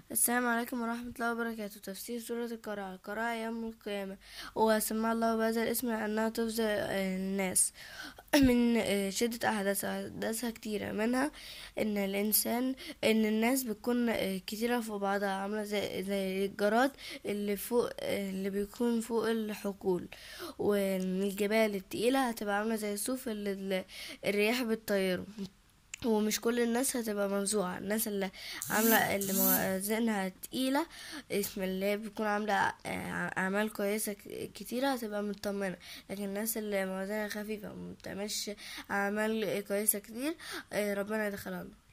السلام عليكم ورحمة الله وبركاته. تفسير سورة القارعة. القارعة يوم القيامة، وسمى الله بهذا الاسم لأنها تفزع الناس من شدة أحداثها كتيرة. منها إن الناس بتكون كتيرة فوق بعضها، عاملة زي الجراد اللي فوق، اللي بيكون فوق الحقول. والجبال التقيلة هتبقى عاملة زي الصوف اللي الرياح بتطيره. ومش كل الناس هتبقى موزوعة. الناس اللي عاملة اللي موازينها تقيلة، اسم اللي هي بتكون عاملة أعمال كويسة كتيرة، هتبقى مطمنة. لكن الناس اللي موازينها خفيفة ومبتعملش أعمال كويسة كتير، ربنا يدخلها.